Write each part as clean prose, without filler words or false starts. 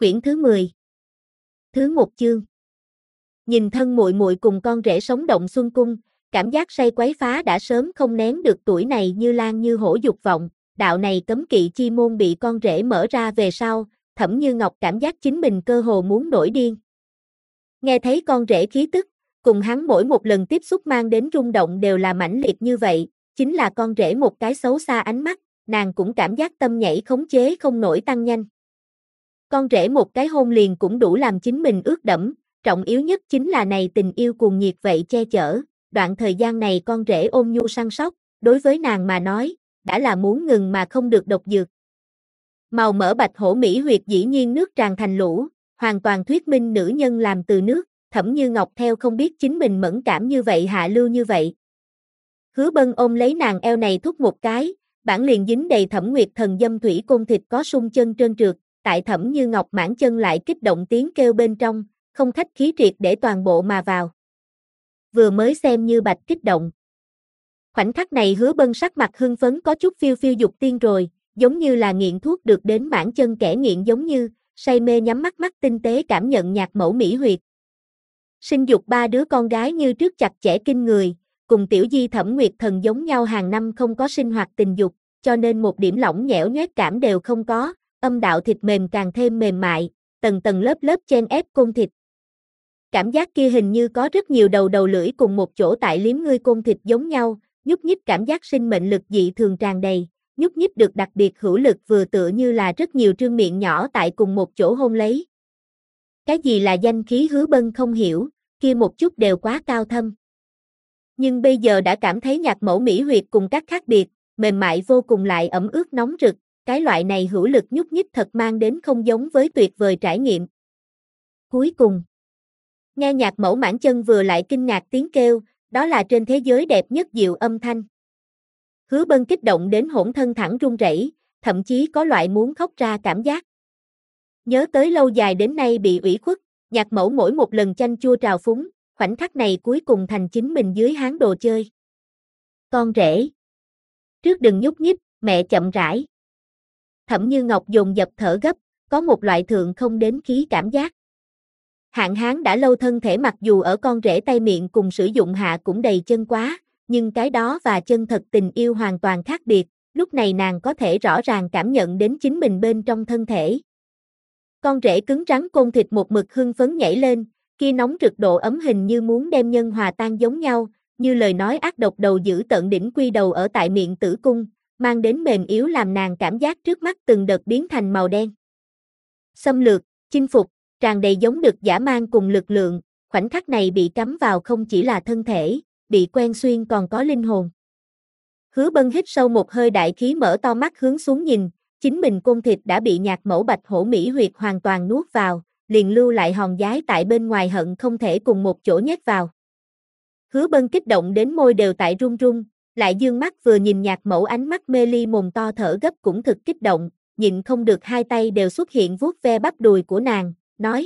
Quyển thứ 10. Thứ 1 chương. Nhìn thân muội muội cùng con rể sống động xuân cung, cảm giác say quấy phá đã sớm không nén được, tuổi này như lan như hổ dục vọng, đạo này cấm kỵ chi môn bị con rể mở ra về sau, Thẩm Như Ngọc cảm giác chính mình cơ hồ muốn nổi điên. Nghe thấy con rể khí tức, cùng hắn mỗi một lần tiếp xúc mang đến rung động đều là mãnh liệt như vậy, chính là con rể một cái xấu xa ánh mắt, nàng cũng cảm giác tâm nhảy khống chế không nổi tăng nhanh. Con rể một cái hôn liền cũng đủ làm chính mình ướt đẫm, trọng yếu nhất chính là này tình yêu cuồng nhiệt vậy che chở, đoạn thời gian này con rể ôn nhu săn sóc, đối với nàng mà nói, đã là muốn ngừng mà không được độc dược. Màu mỡ bạch hổ mỹ huyệt dĩ nhiên nước tràn thành lũ, hoàn toàn thuyết minh nữ nhân làm từ nước, Thẩm Như Ngọc theo không biết chính mình mẫn cảm như vậy hạ lưu như vậy. Hứa Bân ôm lấy nàng eo này thúc một cái, bản liền dính đầy Thẩm Nguyệt Thần dâm thủy côn thịt có sung chân trơn trượt, tại Thẩm Như Ngọc mãn chân lại kích động tiếng kêu bên trong, không khách khí triệt để toàn bộ mà vào. Vừa mới xem như bạch kích động. Khoảnh khắc này Hứa Bân sắc mặt hưng phấn có chút phiêu phiêu dục tiên rồi, giống như là nghiện thuốc được đến mãn chân kẻ nghiện giống như, say mê nhắm mắt mắt tinh tế cảm nhận nhạc mẫu mỹ huyệt. Sinh dục 3 đứa con gái như trước chặt chẽ kinh người, cùng tiểu di Thẩm Nguyệt Thần giống nhau hàng năm không có sinh hoạt tình dục, cho nên một điểm lỏng nhẽo nhoét cảm đều không có, âm đạo thịt mềm càng thêm mềm mại, tầng tầng lớp lớp chen ép côn thịt. Cảm giác kia hình như có rất nhiều đầu lưỡi cùng một chỗ tại liếm ngươi côn thịt giống nhau, nhúc nhích cảm giác sinh mệnh lực dị thường tràn đầy, nhúc nhích được đặc biệt hữu lực vừa tựa như là rất nhiều trương miệng nhỏ tại cùng một chỗ hôn lấy. Cái gì là danh khí Hứa Bân không hiểu, kia một chút đều quá cao thâm. Nhưng bây giờ đã cảm thấy nhạc mẫu mỹ huyệt cùng các khác biệt, mềm mại vô cùng lại ẩm ướt nóng rực, cái loại này hữu lực nhúc nhích thật mang đến không giống với tuyệt vời trải nghiệm. Cuối cùng, nghe nhạc mẫu mãn chân vừa lại kinh ngạc tiếng kêu, đó là trên thế giới đẹp nhất dịu âm thanh. Hứa Bân kích động đến hỗn thân thẳng run rẩy, thậm chí có loại muốn khóc ra cảm giác. Nhớ tới lâu dài đến nay bị ủy khuất, nhạc mẫu mỗi một lần chanh chua trào phúng, khoảnh khắc này cuối cùng thành chính mình dưới háng đồ chơi. Con rể. Trước đừng nhúc nhích, mẹ chậm rãi. Thẩm Như Ngọc dồn dập thở gấp, có một loại thượng không đến khí cảm giác. Hạn hán đã lâu thân thể mặc dù ở con rể tay miệng cùng sử dụng hạ cũng đầy chân quá, nhưng cái đó và chân thật tình yêu hoàn toàn khác biệt, lúc này nàng có thể rõ ràng cảm nhận đến chính mình bên trong thân thể. Con rể cứng rắn côn thịt một mực hưng phấn nhảy lên, kia nóng rực độ ấm hình như muốn đem nhân hòa tan giống nhau, như lời nói ác độc đầu giữ tận đỉnh quy đầu ở tại miệng tử cung, mang đến mềm yếu làm nàng cảm giác trước mắt từng đợt biến thành màu đen. Xâm lược, chinh phục, tràn đầy giống được dã man cùng lực lượng, khoảnh khắc này bị cắm vào không chỉ là thân thể, bị quen xuyên còn có linh hồn. Hứa Bân hít sâu một hơi đại khí mở to mắt hướng xuống nhìn, chính mình côn thịt đã bị nhạc mẫu bạch hổ mỹ huyệt hoàn toàn nuốt vào, liền lưu lại hòn giái tại bên ngoài hận không thể cùng một chỗ nhét vào. Hứa Bân kích động đến môi đều tại run run, lại dương mắt vừa nhìn nhạc mẫu ánh mắt mê ly mồm to thở gấp cũng thực kích động, nhịn không được hai tay đều xuất hiện vuốt ve bắp đùi của nàng, nói: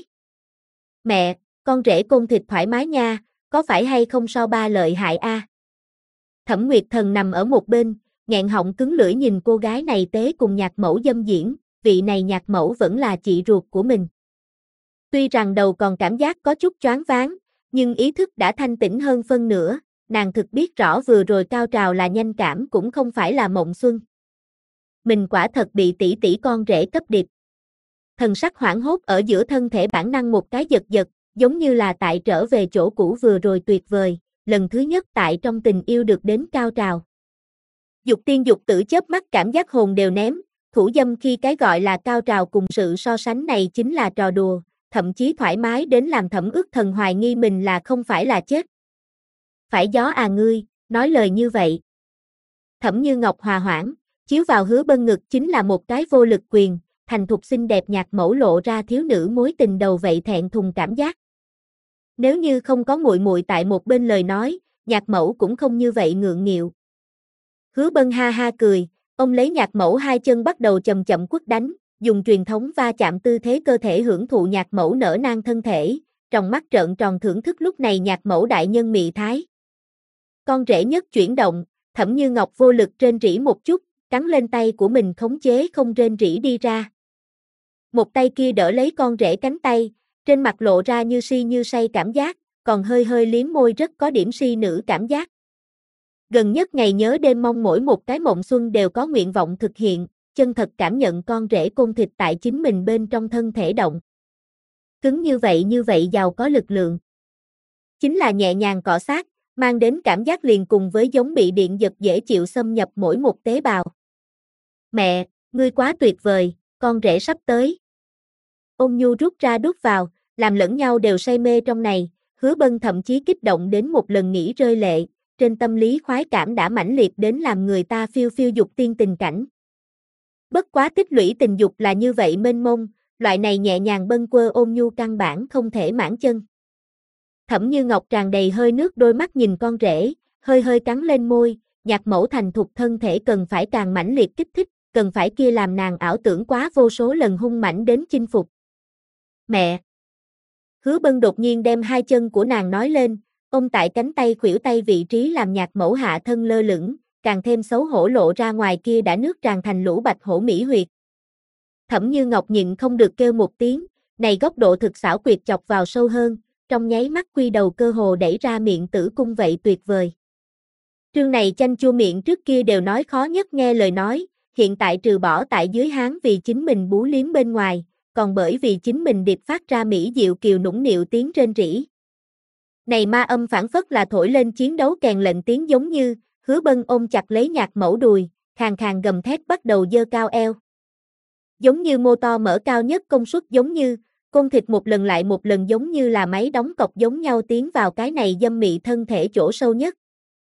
Mẹ, con rể côn thịt thoải mái nha, có phải hay không so ba lợi hại a? Thẩm Nguyệt Thần nằm ở một bên, nghẹn họng cứng lưỡi nhìn cô gái này tế cùng nhạc mẫu dâm diễn, vị này nhạc mẫu vẫn là chị ruột của mình. Tuy rằng đầu còn cảm giác có chút choáng váng, nhưng ý thức đã thanh tĩnh hơn phân nửa, nàng thực biết rõ vừa rồi cao trào là nhanh cảm cũng không phải là mộng xuân. Mình quả thật bị tỷ tỷ con rể cấp điệp. Thần sắc hoảng hốt ở giữa thân thể bản năng một cái giật giật, giống như là tại trở về chỗ cũ vừa rồi tuyệt vời, lần thứ nhất tại trong tình yêu được đến cao trào. Dục tiên dục tử chớp mắt cảm giác hồn đều ném, thủ dâm khi cái gọi là cao trào cùng sự so sánh này chính là trò đùa, thậm chí thoải mái đến làm Thẩm Ước Thần hoài nghi mình là không phải là chết. Phải gió à ngươi, nói lời như vậy. Thẩm Như Ngọc hòa hoãn, chiếu vào Hứa Bân ngực chính là một cái vô lực quyền, thành thục xinh đẹp nhạc mẫu lộ ra thiếu nữ mối tình đầu vậy thẹn thùng cảm giác. Nếu như không có muội muội tại một bên lời nói, nhạc mẫu cũng không như vậy ngượng nghịu. Hứa Bân ha ha cười, ông lấy nhạc mẫu hai chân bắt đầu chậm chậm quất đánh, dùng truyền thống va chạm tư thế cơ thể hưởng thụ nhạc mẫu nở nang thân thể, trong mắt trợn tròn thưởng thức lúc này nhạc mẫu đại nhân mị thái. Con rể nhất chuyển động, Thẩm Như Ngọc vô lực rên rỉ một chút, cắn lên tay của mình khống chế không rên rỉ đi ra. một tay kia đỡ lấy con rể cánh tay, trên mặt lộ ra như si như say cảm giác, còn hơi hơi liếm môi rất có điểm si nữ cảm giác. Gần nhất ngày nhớ đêm mong mỗi một cái mộng xuân đều có nguyện vọng thực hiện, chân thật cảm nhận con rể côn thịt tại chính mình bên trong thân thể động. Cứng như vậy giàu có lực lượng. Chính là nhẹ nhàng cọ sát, mang đến cảm giác liền cùng với giống bị điện giật dễ chịu xâm nhập mỗi một tế bào. Mẹ, ngươi quá tuyệt vời, con rể sắp tới. Ôn nhu rút ra đút vào, làm lẫn nhau đều say mê trong này, Hứa Bân thậm chí kích động đến một lần nghỉ rơi lệ, trên tâm lý khoái cảm đã mãnh liệt đến làm người ta phiêu phiêu dục tiên tình cảnh. Bất quá tích lũy tình dục là như vậy mênh mông, loại này nhẹ nhàng bâng quơ ôn nhu căn bản không thể mãn chân. Thẩm Như Ngọc tràn đầy hơi nước đôi mắt nhìn con rể, hơi hơi cắn lên môi, nhạc mẫu thành thục thân thể cần phải càng mãnh liệt kích thích, cần phải kia làm nàng ảo tưởng quá vô số lần hung mãnh đến chinh phục. Mẹ! Hứa Bân đột nhiên đem hai chân của nàng nói lên, ôm tại cánh tay khuỷu tay vị trí làm nhạc mẫu hạ thân lơ lửng, càng thêm xấu hổ lộ ra ngoài kia đã nước tràn thành lũ bạch hổ mỹ huyệt. Thẩm Như Ngọc nhịn không được kêu một tiếng, này góc độ thực xảo quyệt chọc vào sâu hơn, trong nháy mắt quy đầu cơ hồ đẩy ra miệng tử cung vậy tuyệt vời. Trương này chanh chua miệng trước kia đều nói khó nhất nghe lời nói, hiện tại trừ bỏ tại dưới háng vì chính mình bú liếm bên ngoài, còn bởi vì chính mình điệp phát ra mỹ diệu kiều nũng nịu tiếng rên rỉ. Này ma âm phản phất là thổi lên chiến đấu kèn lệnh tiếng giống như, Hứa Bân ôm chặt lấy nhạc mẫu đùi, khàn khàn gầm thét bắt đầu giơ cao eo. Giống như mô to mở cao nhất công suất giống như, côn thịt một lần lại một lần giống như là máy đóng cọc giống nhau tiến vào cái này dâm mị thân thể chỗ sâu nhất.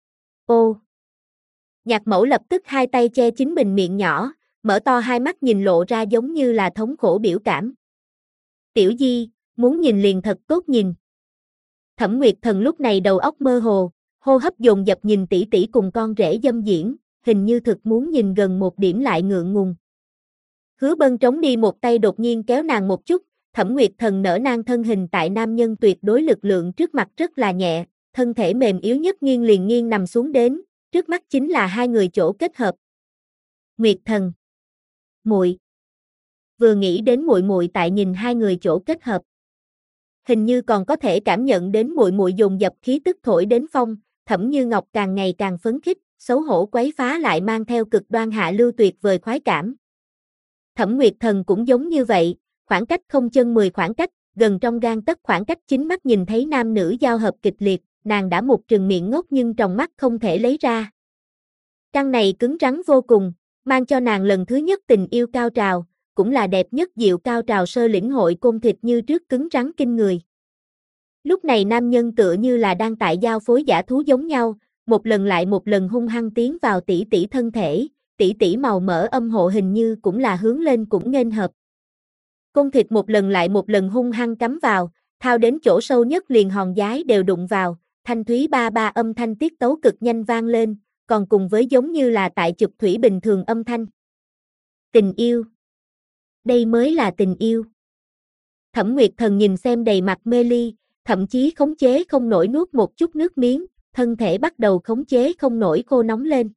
Ô! Nhạc mẫu lập tức hai tay che chính mình miệng nhỏ, mở to hai mắt nhìn lộ ra giống như là thống khổ biểu cảm. Tiểu Di, muốn nhìn liền thật tốt nhìn. Thẩm Nguyệt Thần lúc này đầu óc mơ hồ, hô hấp dồn dập nhìn tỷ tỷ cùng con rể dâm diễn, hình như thực muốn nhìn gần một điểm lại ngượng ngùng. Hứa Bân trống đi một tay đột nhiên kéo nàng một chút, Thẩm Nguyệt Thần nở nang thân hình tại nam nhân tuyệt đối lực lượng trước mặt rất là nhẹ, thân thể mềm yếu nhất nghiêng liền nghiêng nằm xuống đến, trước mắt chính là hai người chỗ kết hợp. Nguyệt Thần, muội. Vừa nghĩ đến muội muội tại nhìn hai người chỗ kết hợp, hình như còn có thể cảm nhận đến muội muội dồn dập khí tức thổi đến phong, Thẩm Như Ngọc càng ngày càng phấn khích, xấu hổ quấy phá lại mang theo cực đoan hạ lưu tuyệt vời khoái cảm. Thẩm Nguyệt Thần cũng giống như vậy, khoảng cách không chân 10 khoảng cách, gần trong gang tấc khoảng cách chính mắt nhìn thấy nam nữ giao hợp kịch liệt, nàng đã một trừng miệng ngốc nhưng trong mắt không thể lấy ra. Căn này cứng rắn vô cùng, mang cho nàng lần thứ nhất tình yêu cao trào, cũng là đẹp nhất diệu cao trào sơ lĩnh hội côn thịt như trước cứng rắn kinh người. Lúc này nam nhân tựa như là đang tại giao phối dã thú giống nhau, một lần lại một lần hung hăng tiến vào tỷ tỷ thân thể, tỷ tỷ màu mỡ âm hộ hình như cũng là hướng lên cũng nghênh hợp. Côn thịt một lần lại một lần hung hăng cắm vào, thao đến chỗ sâu nhất liền hòn giái đều đụng vào, thanh thúy ba ba âm thanh tiết tấu cực nhanh vang lên, còn cùng với giống như là tại chụp thủy bình thường âm thanh. Tình yêu. Đây mới là tình yêu. Thẩm Nguyệt Thần nhìn xem đầy mặt mê ly, thậm chí khống chế không nổi nuốt một chút nước miếng, thân thể bắt đầu khống chế không nổi khô nóng lên.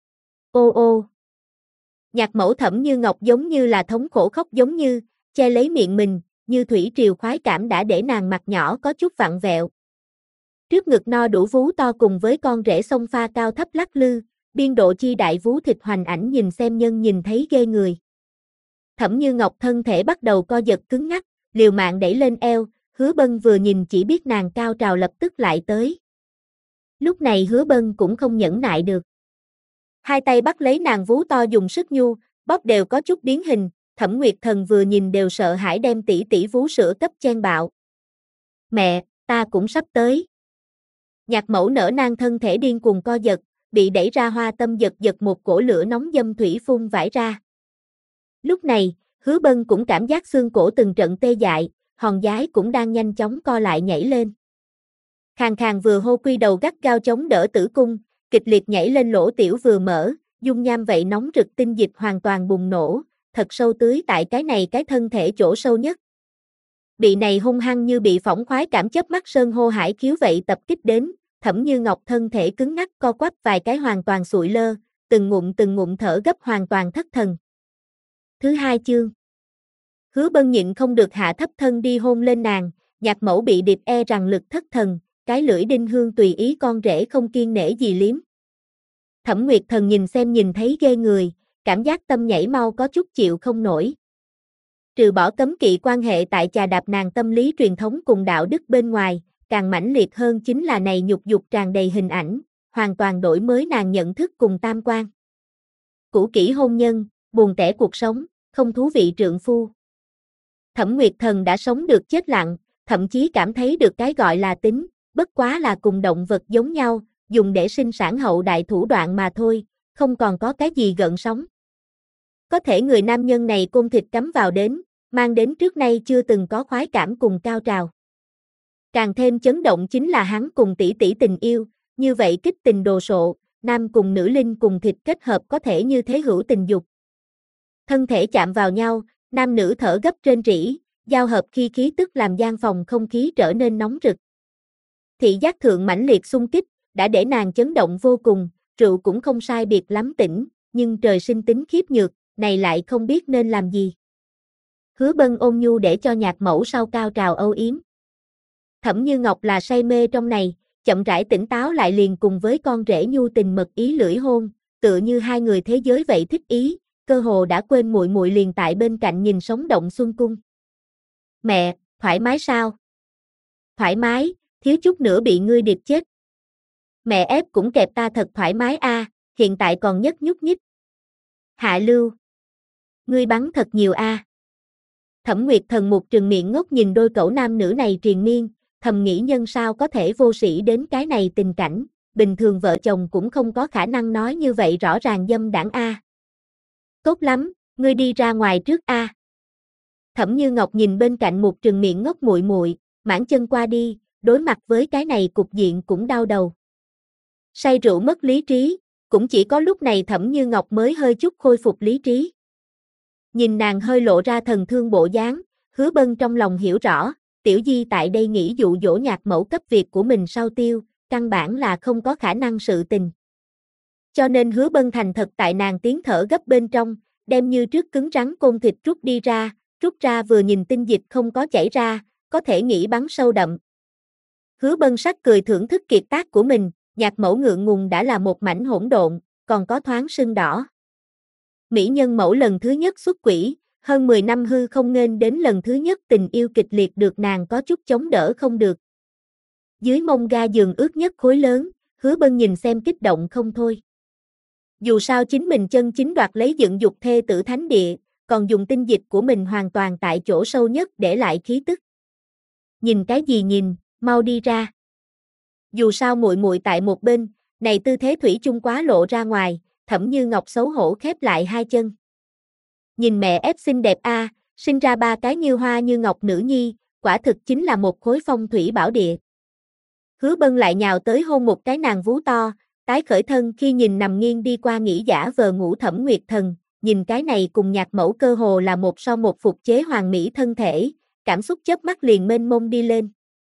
Ô ô. Nhạc mẫu Thẩm Như Ngọc giống như là thống khổ khóc giống như, che lấy miệng mình, như thủy triều khoái cảm đã để nàng mặt nhỏ có chút vặn vẹo. Trước ngực no đủ vú to cùng với con rể sông pha cao thấp lắc lư, biên độ chi đại vú thịt hoành ảnh nhìn xem nhân nhìn thấy ghê người. Thẩm Như Ngọc thân thể bắt đầu co giật cứng ngắc, liều mạng đẩy lên eo, Hứa Bân vừa nhìn chỉ biết nàng cao trào lập tức lại tới. Lúc này Hứa Bân cũng không nhẫn nại được. Hai tay bắt lấy nàng vú to dùng sức nhu, bóp đều có chút biến hình, Thẩm Nguyệt Thần vừa nhìn đều sợ hãi đem tỷ tỷ vú sữa cấp chen bạo. Mẹ, ta cũng sắp tới. Nhạc mẫu nở nang thân thể điên cuồng co giật, bị đẩy ra hoa tâm giật giật một cổ lửa nóng dâm thủy phun vãi ra. Lúc này, Hứa Bân cũng cảm giác xương cổ từng trận tê dại, hòn giái cũng đang nhanh chóng co lại nhảy lên. Khàn khàn vừa hô quy đầu gắt gao chống đỡ tử cung, kịch liệt nhảy lên lỗ tiểu vừa mở, dung nham vậy nóng rực tinh dịch hoàn toàn bùng nổ, thật sâu tưới tại cái thân thể chỗ sâu nhất. Bị này hung hăng như bị phỏng khoái cảm chớp mắt sơn hô hải khiếu vậy tập kích đến, Thẩm Như Ngọc thân thể cứng ngắc co quắp vài cái hoàn toàn sụi lơ, từng ngụm thở gấp hoàn toàn thất thần. Thứ hai chương. Hứa Bân nhịn không được hạ thấp thân đi hôn lên nàng, Nhạc Mẫu bị điệp e rằng lực thất thần, cái lưỡi đinh hương tùy ý con rể không kiêng nể gì liếm. Thẩm Nguyệt Thần nhìn xem nhìn thấy ghê người, cảm giác tâm nhảy mau có chút chịu không nổi. Trừ bỏ cấm kỵ quan hệ tại chà đạp nàng tâm lý truyền thống cùng đạo đức bên ngoài, càng mãnh liệt hơn chính là này nhục dục tràn đầy hình ảnh, hoàn toàn đổi mới nàng nhận thức cùng tam quan. Cũ kỹ hôn nhân, buồn tẻ cuộc sống, không thú vị trượng phu. Thẩm Nguyệt Thần đã sống được chết lặng, thậm chí cảm thấy được cái gọi là tính, bất quá là cùng động vật giống nhau, dùng để sinh sản hậu đại thủ đoạn mà thôi, không còn có cái gì gợn sóng. Có thể người nam nhân này côn thịt cắm vào đến, mang đến trước nay chưa từng có khoái cảm cùng cao trào. Càng thêm chấn động chính là hắn cùng tỷ tỷ tình yêu, như vậy kích tình đồ sộ, nam cùng nữ linh cùng thịt kết hợp có thể như thế hữu tình dục. Thân thể chạm vào nhau, nam nữ thở gấp rên rỉ, giao hợp khi khí tức làm gian phòng không khí trở nên nóng rực. Thị giác thượng mãnh liệt xung kích, đã để nàng chấn động vô cùng, rượu cũng không sai biệt lắm tỉnh, nhưng trời sinh tính khiếp nhược, này lại không biết nên làm gì. Hứa Bân ôn nhu để cho Nhạc Mẫu sau cao trào âu yếm. Thẩm Như Ngọc là say mê trong này, chậm rãi tỉnh táo lại liền cùng với con rể nhu tình mật ý lưỡi hôn, tựa như hai người thế giới vậy thích ý, cơ hồ đã quên muội muội liền tại bên cạnh nhìn sống động xuân cung. Mẹ, thoải mái sao? Thoải mái, thiếu chút nữa bị ngươi điệp chết. Mẹ ép cũng kẹp ta thật thoải mái a, hiện tại còn nhất nhúc nhích. Hạ lưu. Ngươi bắn thật nhiều a. Thẩm Nguyệt Thần một trừng miệng ngốc nhìn đôi cẩu nam nữ này triền miên, thầm nghĩ nhân sao có thể vô sĩ đến cái này tình cảnh, bình thường vợ chồng cũng không có khả năng nói như vậy rõ ràng dâm đảng a. Tốt lắm, ngươi đi ra ngoài trước a. Thẩm Như Ngọc nhìn bên cạnh một trừng miệng ngốc muội muội, mãn chân qua đi, đối mặt với cái này cục diện cũng đau đầu. Say rượu mất lý trí, cũng chỉ có lúc này Thẩm Như Ngọc mới hơi chút khôi phục lý trí. Nhìn nàng hơi lộ ra thần thương bộ dáng, Hứa Bân trong lòng hiểu rõ, Tiểu Di tại đây nghĩ dụ dỗ Nhạc Mẫu cấp việc của mình sau tiêu, căn bản là không có khả năng sự tình. Cho nên Hứa Bân thành thật tại nàng tiếng thở gấp bên trong, đem như trước cứng rắn côn thịt rút ra vừa nhìn tinh dịch không có chảy ra, có thể nghĩ bắn sâu đậm. Hứa Bân sắc cười thưởng thức kiệt tác của mình, Nhạc Mẫu ngượng ngùng đã là một mảnh hỗn độn, còn có thoáng sưng đỏ. Mỹ nhân mẫu lần thứ nhất xuất quỹ, hơn 10 năm hư không nghênh đến lần thứ nhất tình yêu kịch liệt được nàng có chút chống đỡ không được. Dưới mông ga giường ướt nhất khối lớn, Hứa Bân nhìn xem kích động không thôi. Dù sao chính mình chân chính đoạt lấy dựng dục thê tử thánh địa, còn dùng tinh dịch của mình hoàn toàn tại chỗ sâu nhất để lại khí tức. Nhìn cái gì nhìn, mau đi ra. Dù sao muội muội tại một bên, này tư thế thủy chung quá lộ ra ngoài, Thẩm Như Ngọc xấu hổ khép lại hai chân. Nhìn mẹ ép xinh đẹp a, sinh ra ba cái như hoa như ngọc nữ nhi, quả thực chính là một khối phong thủy bảo địa. Hứa Bân lại nhào tới hôn một cái nàng vú to, tái khởi thân khi nhìn nằm nghiêng đi qua nghỉ giả vờ ngủ Thẩm Nguyệt Thần, nhìn cái này cùng Nhạc Mẫu cơ hồ là một so một phục chế hoàn mỹ thân thể, cảm xúc chớp mắt liền mênh mông đi lên.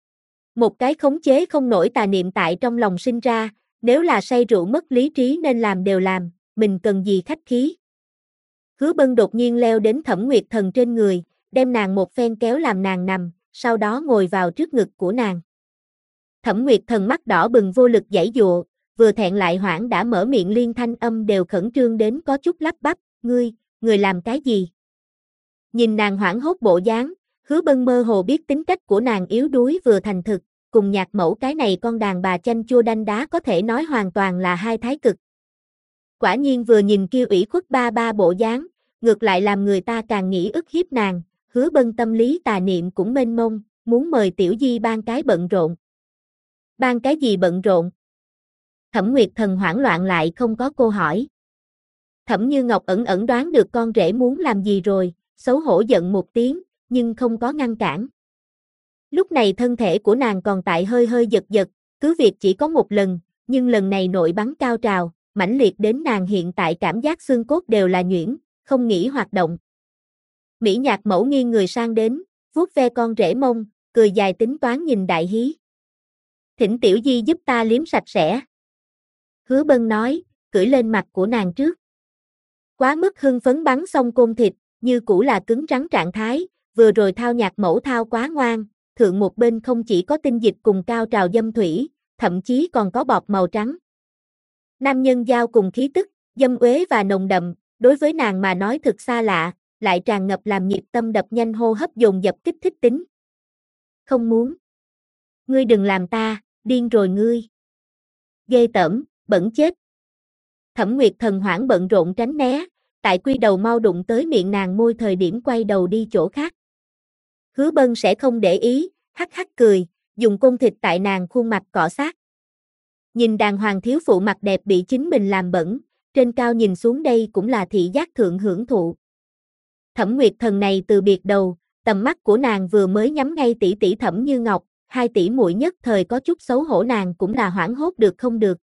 Một cái khống chế không nổi tà niệm tại trong lòng sinh ra, nếu là say rượu mất lý trí nên làm đều làm, mình cần gì khách khí. Hứa Bân đột nhiên leo đến Thẩm Nguyệt Thần trên người, đem nàng một phen kéo làm nàng nằm, sau đó ngồi vào trước ngực của nàng. Thẩm Nguyệt Thần mắt đỏ bừng vô lực giãy giụa, vừa thẹn lại hoảng đã mở miệng liên thanh âm đều khẩn trương đến có chút lắp bắp, người làm cái gì? Nhìn nàng hoảng hốt bộ dáng, Hứa Bân mơ hồ biết tính cách của nàng yếu đuối vừa thành thực, cùng Nhạc Mẫu cái này con đàn bà chanh chua đanh đá có thể nói hoàn toàn là hai thái cực. Quả nhiên vừa nhìn kia ủy khuất ba ba bộ dáng, ngược lại làm người ta càng nghĩ ức hiếp nàng, Hứa Bân tâm lý tà niệm cũng mênh mông, muốn mời Tiểu Di ban cái bận rộn. Ban cái gì bận rộn? Thẩm Nguyệt Thần hoảng loạn lại không có câu hỏi. Thẩm Như Ngọc ẩn ẩn đoán được con rể muốn làm gì rồi, xấu hổ giận một tiếng, nhưng không có ngăn cản. Lúc này thân thể của nàng còn tại hơi hơi giật giật, cứ việc chỉ có một lần, nhưng lần này nội bắn cao trào, mãnh liệt đến nàng hiện tại cảm giác xương cốt đều là nhuyễn, không nghĩ hoạt động. Mỹ Nhạc Mẫu nghiêng người sang đến, vuốt ve con rể mông, cười dài tính toán nhìn đại hí. Thỉnh Tiểu Di giúp ta liếm sạch sẽ. Hứa Bân nói, cưỡi lên mặt của nàng trước. Quá mức hưng phấn bắn xong côn thịt, như cũ là cứng rắn trạng thái, vừa rồi thao nhạc mẫu thao quá ngoan, thượng một bên không chỉ có tinh dịch cùng cao trào dâm thủy, thậm chí còn có bọt màu trắng. Nam nhân giao cùng khí tức, dâm uế và nồng đậm, đối với nàng mà nói thực xa lạ, lại tràn ngập làm nhịp tâm đập nhanh hô hấp dồn dập kích thích tính. Không muốn. Ngươi đừng làm ta, điên rồi ngươi. Ghê tởm, bẩn chết. Thẩm Nguyệt Thần hoảng bận rộn tránh né, tại quy đầu mau đụng tới miệng nàng môi thời điểm quay đầu đi chỗ khác. Hứa Bân sẽ không để ý, hắc hắc cười, dùng côn thịt tại nàng khuôn mặt cọ sát. Nhìn đàng hoàng thiếu phụ mặt đẹp bị chính mình làm bẩn, trên cao nhìn xuống đây cũng là thị giác thượng hưởng thụ. Thẩm Nguyệt Thần này từ biệt đầu, tầm mắt của nàng vừa mới nhắm ngay tỷ tỷ Thẩm Như Ngọc, hai tỷ muội nhất thời có chút xấu hổ, nàng cũng là hoảng hốt được không được.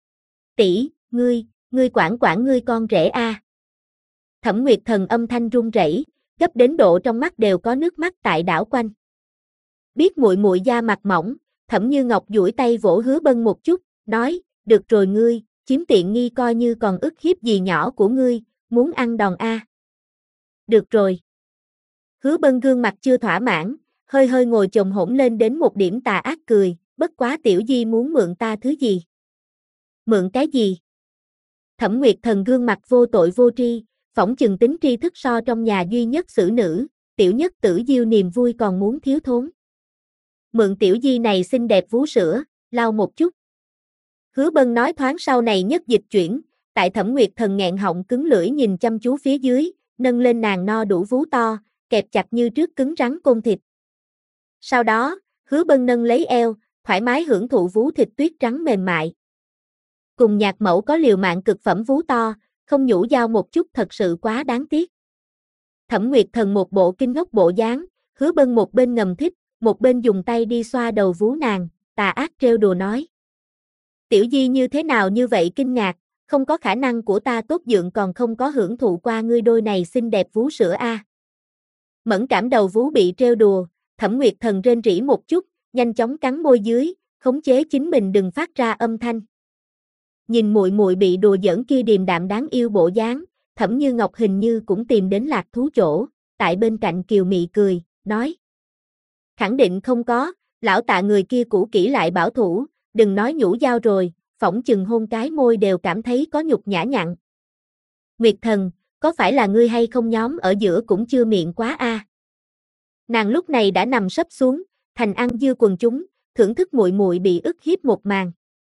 Tỷ, ngươi quản ngươi con rể a. Thẩm Nguyệt Thần âm thanh run rẩy, gấp đến độ trong mắt đều có nước mắt tại đảo quanh. Biết muội muội da mặt mỏng, Thẩm Như Ngọc duỗi tay vỗ Hứa Bân một chút, nói, được rồi ngươi, chiếm tiện nghi coi như còn ức hiếp gì nhỏ của ngươi, muốn ăn đòn a. Được rồi. Hứa Bân gương mặt chưa thỏa mãn, hơi hơi ngồi chồm hổn lên đến một điểm tà ác cười, bất quá tiểu di muốn mượn ta thứ gì? Mượn cái gì? Thẩm Nguyệt Thần gương mặt vô tội vô tri, phỏng chừng tính tri thức so trong nhà duy nhất xử nữ, tiểu nhất tử diêu niềm vui còn muốn thiếu thốn. Mượn tiểu di này xinh đẹp vú sữa, lau một chút. Hứa Bân nói thoáng sau này nhất dịch chuyển, tại Thẩm Nguyệt Thần nghẹn họng cứng lưỡi nhìn chăm chú phía dưới, nâng lên nàng no đủ vú to, kẹp chặt như trước cứng rắn côn thịt. Sau đó, Hứa Bân nâng lấy eo, thoải mái hưởng thụ vú thịt tuyết trắng mềm mại. Cùng nhạc mẫu có liều mạng cực phẩm vú to, không nhũ dao một chút thật sự quá đáng tiếc. Thẩm Nguyệt Thần một bộ kinh ngốc bộ dáng, Hứa Bân một bên ngầm thích, một bên dùng tay đi xoa đầu vú nàng, tà ác trêu đùa nói. Tiểu di như thế nào như vậy kinh ngạc, không có khả năng của ta tốt dượng còn không có hưởng thụ qua ngươi đôi này xinh đẹp vú sữa a. Mẫn cảm đầu vú bị trêu đùa, Thẩm Nguyệt Thần rên rỉ một chút, nhanh chóng cắn môi dưới, khống chế chính mình đừng phát ra âm thanh. Nhìn muội muội bị đùa giỡn kia điềm đạm đáng yêu bộ dáng, Thẩm Như Ngọc hình như cũng tìm đến lạc thú chỗ, tại bên cạnh kiều mị cười, nói. Khẳng định không có, lão tạ người kia cũ kỹ lại bảo thủ, đừng nói nhũ dao rồi, phỏng chừng hôn cái môi đều cảm thấy có nhục nhã nhặn. Nguyệt Thần, có phải là ngươi hay không nhóm ở giữa cũng chưa miệng quá a? Nàng lúc này đã nằm sấp xuống, thành ăn dưa quần chúng, thưởng thức muội muội bị ức hiếp một màn.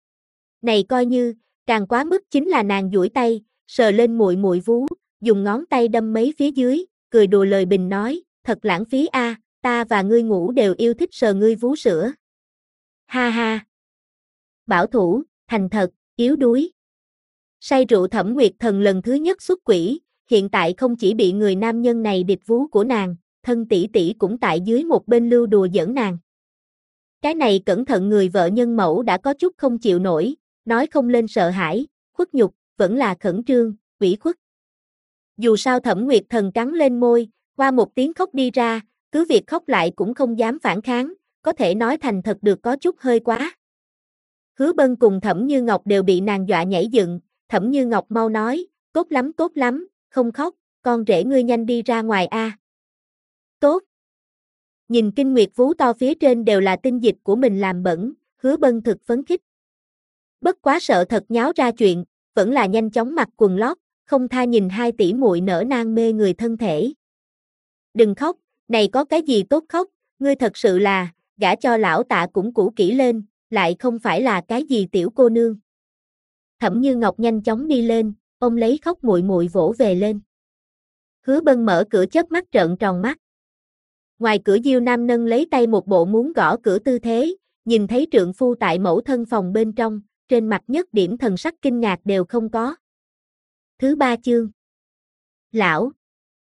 Này coi như, càng quá mức chính là nàng duỗi tay, sờ lên muội muội vú, dùng ngón tay đâm mấy phía dưới, cười đùa lời bình nói, thật lãng phí a, ta và ngươi ngủ đều yêu thích sờ ngươi vú sữa. Ha ha. Bảo thủ, thành thật, yếu đuối. Say rượu Thẩm Nguyệt Thần lần thứ nhất xuất quỷ, hiện tại không chỉ bị người nam nhân này địch vú của nàng, thân tỷ tỷ cũng tại dưới một bên lưu đùa giỡn nàng. Cái này cẩn thận người vợ nhân mẫu đã có chút không chịu nổi, nói không lên sợ hãi, khuất nhục, vẫn là khẩn trương, ủy khuất. Dù sao Thẩm Nguyệt Thần cắn lên môi, qua một tiếng khóc đi ra, cứ việc khóc lại cũng không dám phản kháng, có thể nói thành thật được có chút hơi quá. Hứa Bân cùng Thẩm Như Ngọc đều bị nàng dọa nhảy dựng, Thẩm Như Ngọc mau nói, tốt lắm, không khóc, con rể ngươi nhanh đi ra ngoài a. Tốt. Nhìn kinh nguyệt vú to phía trên đều là tinh dịch của mình làm bẩn, Hứa Bân thực phấn khích. Bất quá sợ thật nháo ra chuyện, vẫn là nhanh chóng mặc quần lót, không tha nhìn hai tỷ muội nở nang mê người thân thể. Đừng khóc, này có cái gì tốt khóc, ngươi thật sự là, gả cho lão tạ cũng cũ kỹ lên, lại không phải là cái gì tiểu cô nương. Thẩm Như Ngọc nhanh chóng đi lên, ôm lấy khóc muội muội vỗ về lên. Hứa Bân mở cửa chớp mắt trợn tròn mắt. Ngoài cửa Diêu Nam nâng lấy tay một bộ muốn gõ cửa tư thế, nhìn thấy trượng phu tại mẫu thân phòng bên trong, trên mặt nhất điểm thần sắc kinh ngạc đều không có. Thứ 3 chương. Lão.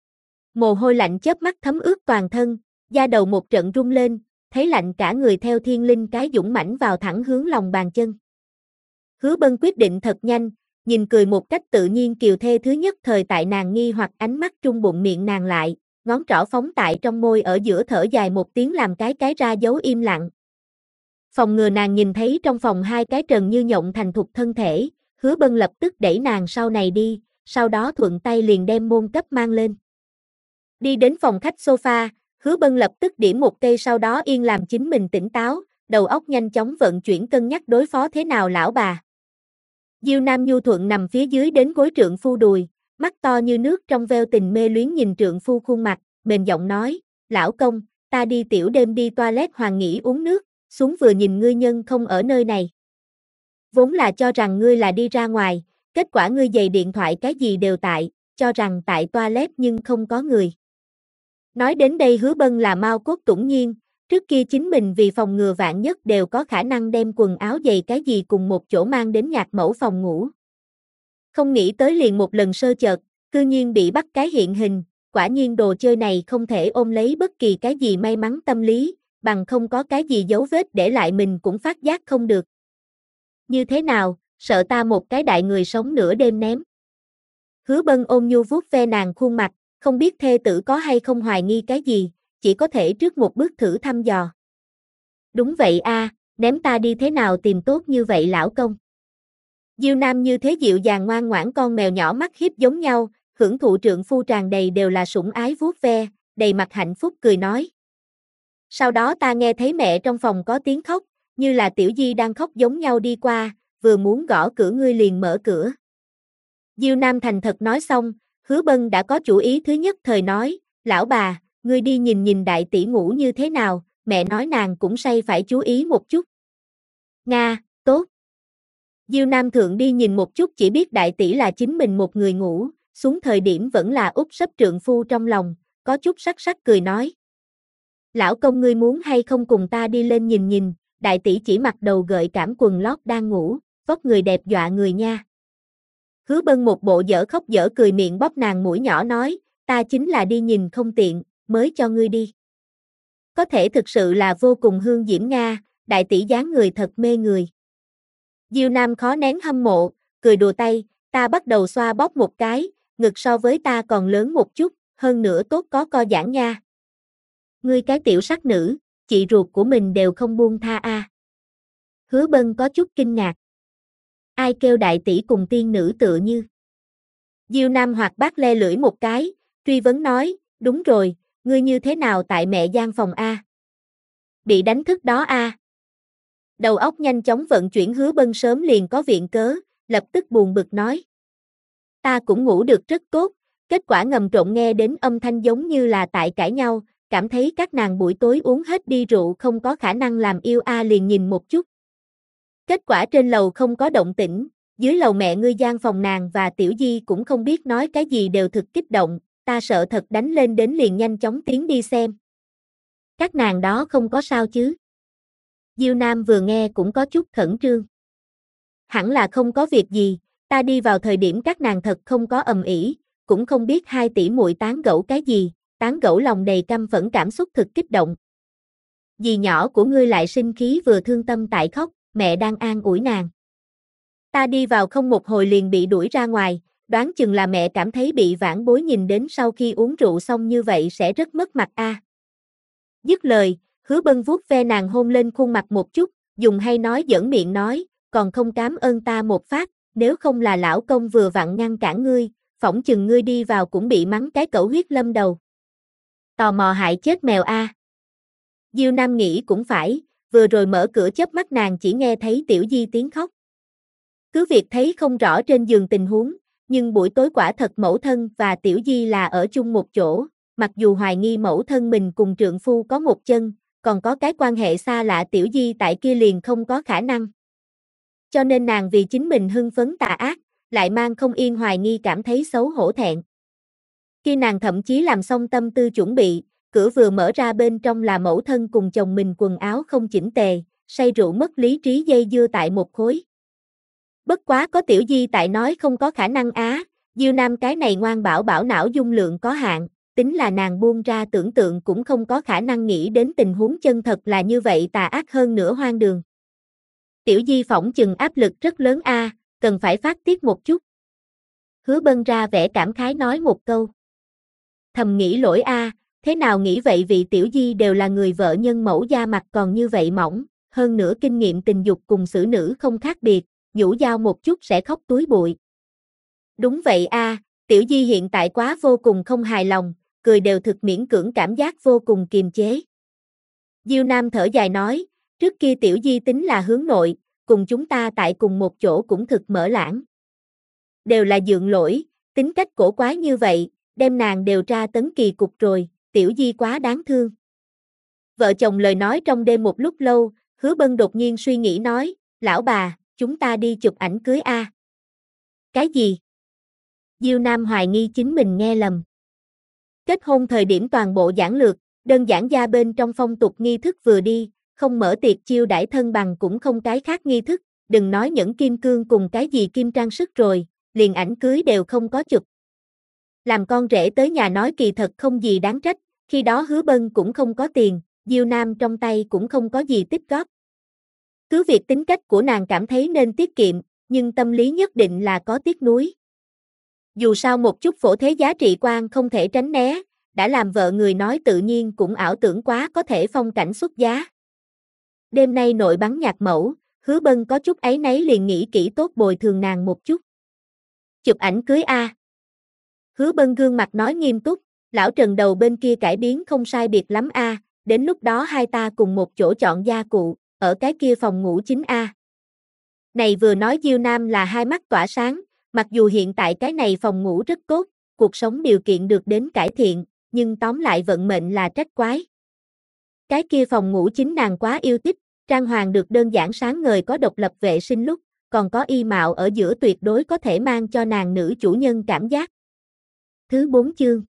Mồ hôi lạnh chớp mắt thấm ướt toàn thân, da đầu một trận rung lên, thấy lạnh cả người theo thiên linh cái dũng mãnh vào thẳng hướng lòng bàn chân. Hứa Bân quyết định thật nhanh, nhìn cười một cách tự nhiên kiều thê thứ nhất thời tại nàng nghi hoặc ánh mắt trung bụng miệng nàng lại, ngón trỏ phóng tại trong môi ở giữa thở dài một tiếng làm cái ra dấu im lặng. Phòng ngừa nàng nhìn thấy trong phòng hai cái trần như nhộng thành thục thân thể, Hứa Bân lập tức đẩy nàng sau này đi, sau đó thuận tay liền đem môn cấp mang lên. Đi đến phòng khách sofa, Hứa Bân lập tức điểm một cây sau đó yên làm chính mình tỉnh táo, đầu óc nhanh chóng vận chuyển cân nhắc đối phó thế nào lão bà. Diêu Nam nhu thuận nằm phía dưới đến gối trượng phu đùi, mắt to như nước trong veo tình mê luyến nhìn trượng phu khuôn mặt, mềm giọng nói, lão công, ta đi tiểu đêm đi toilet hoàng nghỉ uống nước, xuống vừa nhìn ngươi nhân không ở nơi này. Vốn là cho rằng ngươi là đi ra ngoài, kết quả ngươi giày điện thoại cái gì đều tại, cho rằng tại toilet nhưng không có người. Nói đến đây Hứa Bân là mau cốt tủng nhiên, trước kia chính mình vì phòng ngừa vạn nhất đều có khả năng đem quần áo giày cái gì cùng một chỗ mang đến nhạc mẫu phòng ngủ. Không nghĩ tới liền một lần sơ chợt, cư nhiên bị bắt cái hiện hình, quả nhiên đồ chơi này không thể ôm lấy bất kỳ cái gì may mắn tâm lý, bằng không có cái gì dấu vết để lại mình cũng phát giác không được. Như thế nào, sợ ta một cái đại người sống nửa đêm ném. Hứa Bân ôm nhu vuốt ve nàng khuôn mặt, không biết thê tử có hay không hoài nghi cái gì, chỉ có thể trước một bước thử thăm dò. Đúng vậy a, ném ta đi thế nào tìm tốt như vậy lão công. Diêu Nam như thế dịu dàng ngoan ngoãn con mèo nhỏ mắt hiếp giống nhau, hưởng thụ trượng phu tràn đầy đều là sủng ái vuốt ve, đầy mặt hạnh phúc cười nói. Sau đó ta nghe thấy mẹ trong phòng có tiếng khóc, như là Tiểu Di đang khóc giống nhau đi qua, vừa muốn gõ cửa ngươi liền mở cửa. Diêu Nam thành thật nói xong, Hứa Bân đã có chủ ý thứ nhất thời nói, lão bà, ngươi đi nhìn nhìn đại tỷ ngủ như thế nào, mẹ nói nàng cũng say phải chú ý một chút. Nga, tốt. Diêu Nam thượng đi nhìn một chút chỉ biết đại tỷ là chính mình một người ngủ, xuống thời điểm vẫn là úp sấp trượng phu trong lòng, có chút sắc sắc cười nói. Lão công ngươi muốn hay không cùng ta đi lên nhìn nhìn, đại tỷ chỉ mặc đầu gợi cảm quần lót đang ngủ, vóc người đẹp dọa người nha. Hứa Bân một bộ dở khóc dở cười miệng bóp nàng mũi nhỏ nói, ta chính là đi nhìn không tiện, mới cho ngươi đi. Có thể thực sự là vô cùng hương diễm Nga, đại tỷ dáng người thật mê người. Diêu Nam khó nén hâm mộ, cười đùa tay, ta bắt đầu xoa bóp một cái, ngực so với ta còn lớn một chút, hơn nữa tốt có co giãn nha. Ngươi cái tiểu sắc nữ, chị ruột của mình đều không buông tha a. Hứa Bân có chút kinh ngạc. Ai kêu đại tỷ cùng tiên nữ tựa như. Diêu Nam hoạt bát le lưỡi một cái, truy vấn nói, đúng rồi, ngươi như thế nào tại mẹ gian phòng a? Bị đánh thức đó a. Đầu óc nhanh chóng vận chuyển Hứa Bân sớm liền có viện cớ, lập tức buồn bực nói. Ta cũng ngủ được rất tốt, kết quả ngầm trộn nghe đến âm thanh giống như là tại cãi nhau, cảm thấy các nàng buổi tối uống hết đi rượu không có khả năng làm yêu a liền nhìn một chút. Kết quả trên lầu không có động tĩnh, dưới lầu mẹ ngươi gian phòng nàng và Tiểu Di cũng không biết nói cái gì đều thực kích động, ta sợ thật đánh lên đến liền nhanh chóng tiến đi xem. Các nàng đó không có sao chứ? Diêu Nam vừa nghe cũng có chút khẩn trương. Hẳn là không có việc gì, ta đi vào thời điểm các nàng thật không có ầm ĩ, cũng không biết hai tỷ muội tán gẫu cái gì, tán gẫu lòng đầy căm phẫn cảm xúc thực kích động. Dì nhỏ của ngươi lại sinh khí vừa thương tâm tại khóc, mẹ đang an ủi nàng. Ta đi vào không một hồi liền bị đuổi ra ngoài, đoán chừng là mẹ cảm thấy bị vãn bối nhìn đến sau khi uống rượu xong như vậy sẽ rất mất mặt a. Dứt lời, Hứa Bân vuốt ve nàng hôn lên khuôn mặt một chút, dùng hay nói giỡn miệng nói, còn không cám ơn ta một phát, nếu không là lão công vừa vặn ngăn cản ngươi, phỏng chừng ngươi đi vào cũng bị mắng cái cẩu huyết lâm đầu. Tò mò hại chết mèo a. Diêu Nam nghĩ cũng phải, vừa rồi mở cửa chớp mắt nàng chỉ nghe thấy Tiểu Di tiếng khóc. Cứ việc thấy không rõ trên giường tình huống, nhưng buổi tối quả thật mẫu thân và Tiểu Di là ở chung một chỗ, mặc dù hoài nghi mẫu thân mình cùng trượng phu có một chân, còn có cái quan hệ xa lạ Tiểu Di tại kia liền không có khả năng. Cho nên nàng vì chính mình hưng phấn tà ác, lại mang không yên hoài nghi cảm thấy xấu hổ thẹn. Khi nàng thậm chí làm xong tâm tư chuẩn bị, cửa vừa mở ra bên trong là mẫu thân cùng chồng mình quần áo không chỉnh tề, say rượu mất lý trí dây dưa tại một khối. Bất quá có Tiểu Di tại nói không có khả năng á, Diêu Nam cái này ngoan bảo bảo não dung lượng có hạn, tính là nàng buông ra tưởng tượng cũng không có khả năng nghĩ đến tình huống chân thật là như vậy tà ác hơn nữa hoang đường. Tiểu Di phỏng chừng áp lực rất lớn a, cần phải phát tiết một chút. Hứa Bân ra vẻ cảm khái nói một câu. Thầm nghĩ lỗi a, thế nào nghĩ vậy vì Tiểu Di đều là người vợ nhân mẫu da mặt còn như vậy mỏng, hơn nữa kinh nghiệm tình dục cùng xử nữ không khác biệt, nhũ dao một chút sẽ khóc túi bụi. Đúng vậy a, Tiểu Di hiện tại quá vô cùng không hài lòng, cười đều thực miễn cưỡng, cảm giác vô cùng kiềm chế. Diêu Nam thở dài nói, trước kia Tiểu Di tính là hướng nội, cùng chúng ta tại cùng một chỗ cũng thực mở lãng. Đều là Dượng lỗi, tính cách cổ quái như vậy, đem nàng đều tra tấn kỳ cục rồi, Tiểu Di quá đáng thương. Vợ chồng lời nói trong đêm một lúc lâu, Hứa Bân đột nhiên suy nghĩ nói, lão bà, chúng ta đi chụp ảnh cưới a. Cái gì? Diêu Nam hoài nghi chính mình nghe lầm. Kết hôn thời điểm toàn bộ giản lược, đơn giản gia bên trong phong tục nghi thức vừa đi, không mở tiệc chiêu đãi thân bằng cũng không cái khác nghi thức, đừng nói nhẫn kim cương cùng cái gì kim trang sức rồi, liền ảnh cưới đều không có chụp. Làm con rể tới nhà nói kỳ thật không gì đáng trách, khi đó Hứa Bân cũng không có tiền, Diêu Nam trong tay cũng không có gì tích góp. Cứ việc tính cách của nàng cảm thấy nên tiết kiệm, nhưng tâm lý nhất định là có tiếc nuối. Dù sao một chút phổ thế giá trị quan không thể tránh né, đã làm vợ người nói tự nhiên cũng ảo tưởng quá có thể phong cảnh xuất giá. Đêm nay nội bắn nhạc mẫu, Hứa Bân có chút áy náy liền nghĩ kỹ tốt bồi thường nàng một chút. Chụp ảnh cưới a. Hứa Bân gương mặt nói nghiêm túc, lão Trần đầu bên kia cải biến không sai biệt lắm a, đến lúc đó hai ta cùng một chỗ chọn gia cụ, ở cái kia phòng ngủ chính a. Này vừa nói Diêu Nam là hai mắt tỏa sáng, mặc dù hiện tại cái này phòng ngủ rất tốt, cuộc sống điều kiện được đến cải thiện, nhưng tóm lại vận mệnh là trách quái. Cái kia phòng ngủ chính nàng quá yêu thích, trang hoàng được đơn giản sáng ngời có độc lập vệ sinh lúc, còn có y mạo ở giữa tuyệt đối có thể mang cho nàng nữ chủ nhân cảm giác. Thứ 4 chương.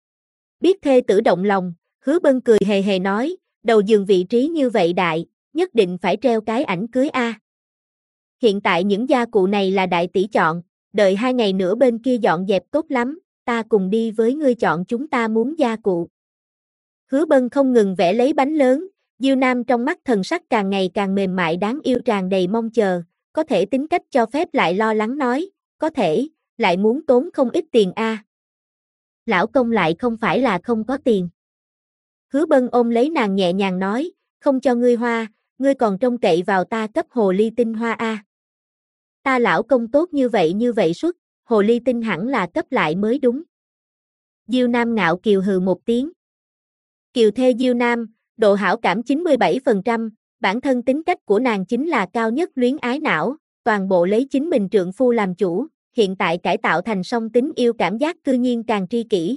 Biết thê tử động lòng, Hứa Bân cười hề hề nói, đầu giường vị trí như vậy đại, nhất định phải treo cái ảnh cưới a. Hiện tại những gia cụ này là đại tỷ chọn, đợi 2 ngày nữa bên kia dọn dẹp tốt lắm, ta cùng đi với ngươi chọn chúng ta muốn gia cụ. Hứa Bân không ngừng vẽ lấy bánh lớn, Diêu Nam trong mắt thần sắc càng ngày càng mềm mại đáng yêu tràn đầy mong chờ, có thể tính cách cho phép lại lo lắng nói, có thể, lại muốn tốn không ít tiền a. Lão công lại không phải là không có tiền. Hứa Bân ôm lấy nàng nhẹ nhàng nói, không cho ngươi hoa, ngươi còn trông cậy vào ta cấp hồ ly tinh hoa a. Ta lão công tốt như vậy suốt, hồ ly tinh hẳn là cấp lại mới đúng. Diêu Nam ngạo kiều hừ một tiếng. Kiều thê Diêu Nam, độ hảo cảm 97%, bản thân tính cách của nàng chính là cao nhất luyến ái não, toàn bộ lấy chính mình trượng phu làm chủ, hiện tại cải tạo thành song tính yêu cảm giác cư nhiên càng tri kỷ.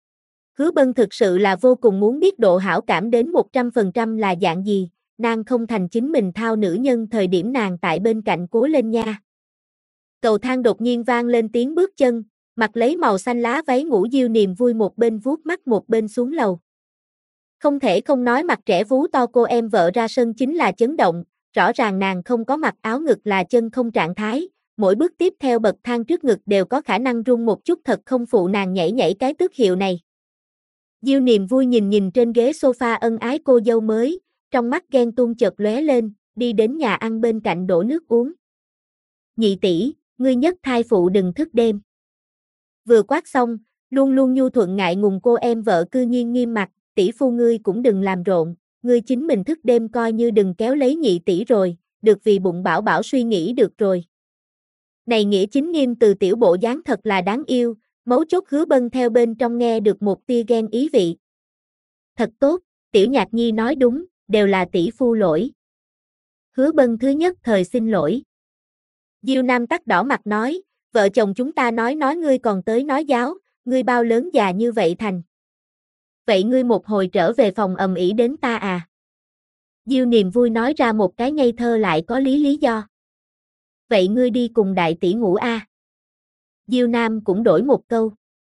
Hứa Bân thực sự là vô cùng muốn biết độ hảo cảm đến 100% là dạng gì, nàng không thành chính mình thao nữ nhân thời điểm nàng tại bên cạnh cố lên nha. Cầu thang đột nhiên vang lên tiếng bước chân, mặc lấy màu xanh lá váy ngủ Diêu Niềm Vui một bên vuốt mắt một bên xuống lầu. Không thể không nói mặt trẻ vú to cô em vợ ra sân chính là chấn động, rõ ràng nàng không có mặc áo ngực là chân không trạng thái, mỗi bước tiếp theo bậc thang trước ngực đều có khả năng rung một chút thật không phụ nàng nhảy nhảy cái tước hiệu này. Diêu Niềm Vui nhìn trên ghế sofa ân ái cô dâu mới, trong mắt ghen tuông chợt lóe lên, đi đến nhà ăn bên cạnh đổ nước uống. Nhị tỷ, ngươi nhất thai phụ đừng thức đêm. Vừa quát xong, luôn luôn nhu thuận ngại ngùng cô em vợ cư nhiên nghiêm mặt, tỷ phu ngươi cũng đừng làm rộn, ngươi chính mình thức đêm coi như đừng kéo lấy nhị tỷ rồi, được vì bụng bảo bảo suy nghĩ được rồi. Này nghĩa chính nghiêm từ tiểu bộ dáng thật là đáng yêu, mấu chốt Hứa Bân theo bên trong nghe được một tia ghen ý vị. Thật tốt, tiểu Nhạc Nhi nói đúng, đều là tỷ phu lỗi. Hứa Bân thứ nhất thời xin lỗi. Diêu Nam tắt đỏ mặt nói, vợ chồng chúng ta nói ngươi còn tới nói giáo, ngươi bao lớn già như vậy thành. Vậy ngươi một hồi trở về phòng ầm ĩ đến ta à? Diêu Niềm Vui nói ra một cái ngây thơ lại có lý do. Vậy ngươi đi cùng đại tỷ ngủ a? Diêu Nam cũng đổi một câu.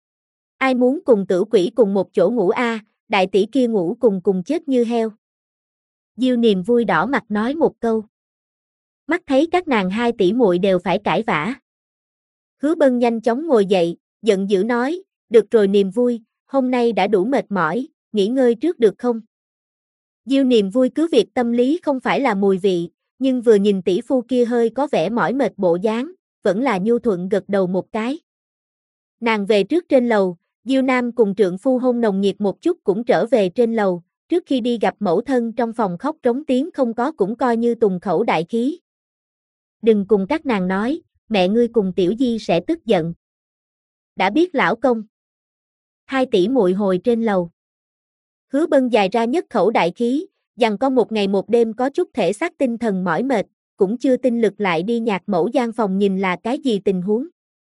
Ai muốn cùng tử quỷ cùng một chỗ ngủ a, đại tỷ kia ngủ cùng chết như heo. Diêu Niềm Vui đỏ mặt nói một câu. Mắt thấy các nàng hai tỷ muội đều phải cãi vã. Hứa Bân nhanh chóng ngồi dậy, giận dữ nói, được rồi Niềm Vui, hôm nay đã đủ mệt mỏi, nghỉ ngơi trước được không? Diêu Niềm Vui cứ việc tâm lý không phải là mùi vị, nhưng vừa nhìn tỷ phu kia hơi có vẻ mỏi mệt bộ dáng, vẫn là nhu thuận gật đầu một cái. Nàng về trước trên lầu, Diêu Nam cùng trượng phu hôn nồng nhiệt một chút cũng trở về trên lầu, trước khi đi gặp mẫu thân trong phòng khóc trống tiếng không có cũng coi như tùng khẩu đại khí. Đừng cùng các nàng nói, mẹ ngươi cùng Tiểu Di sẽ tức giận. Đã biết lão công. 2 tỷ muội hồi trên lầu. Hứa Bân dài ra nhất khẩu đại khí, giằng co một ngày một đêm có chút thể xác tinh thần mỏi mệt, cũng chưa tinh lực lại đi nhạc mẫu gian phòng nhìn là cái gì tình huống.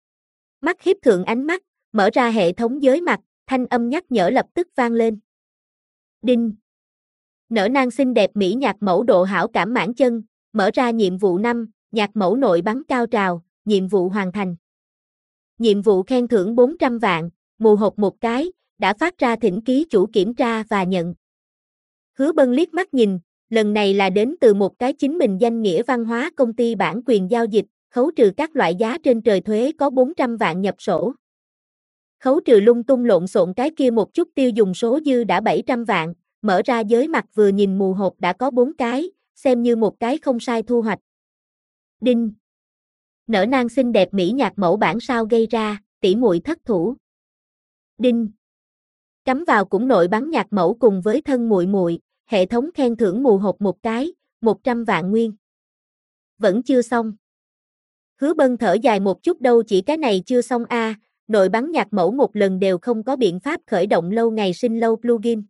Mắt hiếp thượng ánh mắt, mở ra hệ thống giới mặt, thanh âm nhắc nhở lập tức vang lên. Đinh. Nở nang xinh đẹp mỹ nhạc mẫu độ hảo cảm mãn chân, mở ra nhiệm vụ 5, nhạc mẫu nội bắn cao trào, nhiệm vụ hoàn thành. Nhiệm vụ khen thưởng 400 vạn, mù hộp một cái, đã phát ra thỉnh ký chủ kiểm tra và nhận. Hứa Bân liếc mắt nhìn, lần này là đến từ một cái chính mình danh nghĩa văn hóa công ty bản quyền giao dịch, khấu trừ các loại giá trên trời thuế có 400 vạn nhập sổ. Khấu trừ lung tung lộn xộn cái kia một chút tiêu dùng số dư đã 700 vạn, mở ra giới mặt vừa nhìn mù hộp đã có 4 cái, xem như một cái không sai thu hoạch. Đinh. Nở nang xinh đẹp mỹ nhạc mẫu bản sao gây ra, tỷ muội thất thủ. Đinh. Cắm vào cũng nội bắn nhạc mẫu cùng với thân muội muội, hệ thống khen thưởng mù hộp một cái, 100 vạn nguyên. Vẫn chưa xong. Hứa Bân thở dài một chút đâu chỉ cái này chưa xong a, nội bắn nhạc mẫu một lần đều không có biện pháp khởi động lâu ngày sinh lâu plugin.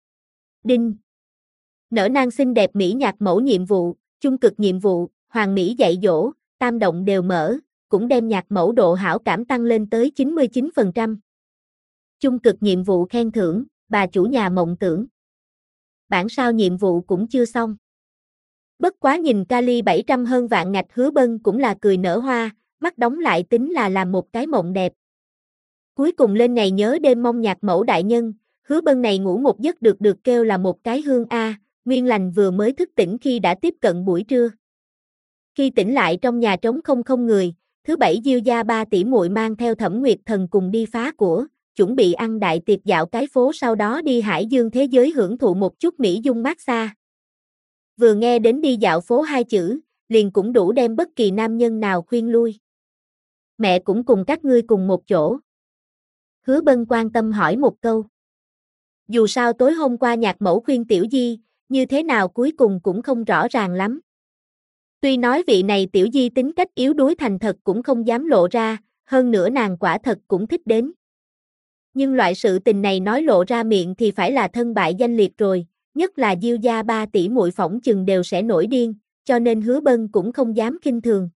Đinh. Nở nang xinh đẹp mỹ nhạc mẫu nhiệm vụ, trung cực nhiệm vụ, hoàng mỹ dạy dỗ, tam động đều mở, cũng đem nhạc mẫu độ hảo cảm tăng lên tới 99%. Trung cực nhiệm vụ khen thưởng, bà chủ nhà mộng tưởng. Bản sao nhiệm vụ cũng chưa xong. Bất quá nhìn Kali 700 hơn vạn ngạch Hứa Bân cũng là cười nở hoa, mắt đóng lại tính là làm một cái mộng đẹp. Cuối cùng lên ngày nhớ đêm mong nhạc mẫu đại nhân, Hứa Bân này ngủ một giấc được kêu là một cái hương a, nguyên lành vừa mới thức tỉnh khi đã tiếp cận buổi trưa. Khi tỉnh lại trong nhà trống không người, thứ bảy Diêu gia 3 tỷ muội mang theo Thẩm Nguyệt Thần cùng đi phá của, chuẩn bị ăn đại tiệc dạo cái phố sau đó đi Hải Dương thế giới hưởng thụ một chút mỹ dung massage. Vừa nghe đến đi dạo phố 2 chữ, liền cũng đủ đem bất kỳ nam nhân nào khuyên lui. Mẹ cũng cùng các ngươi cùng một chỗ. Hứa Bân quan tâm hỏi một câu. Dù sao tối hôm qua nhạc mẫu khuyên Tiểu Di, như thế nào cuối cùng cũng không rõ ràng lắm. Tuy nói vị này Tiểu Di tính cách yếu đuối thành thật cũng không dám lộ ra, hơn nữa nàng quả thật cũng thích đến. Nhưng loại sự tình này nói lộ ra miệng thì phải là thân bại danh liệt rồi, nhất là Diêu gia 3 tỷ muội phỏng chừng đều sẽ nổi điên, cho nên Hứa Bân cũng không dám khinh thường.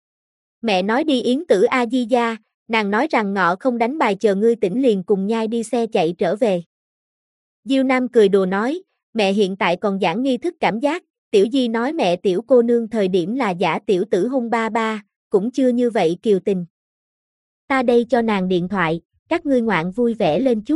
Mẹ nói đi Yến Tử A Di gia, nàng nói rằng ngọ không đánh bài chờ ngươi tỉnh liền cùng nhai đi xe chạy trở về. Diêu Nam cười đùa nói, mẹ hiện tại còn giảng nghi thức cảm giác, Tiểu Di nói mẹ tiểu cô nương thời điểm là giả tiểu tử hung ba ba, cũng chưa như vậy kiều tình. Ta đây cho nàng điện thoại, các ngươi ngoạn vui vẻ lên chút.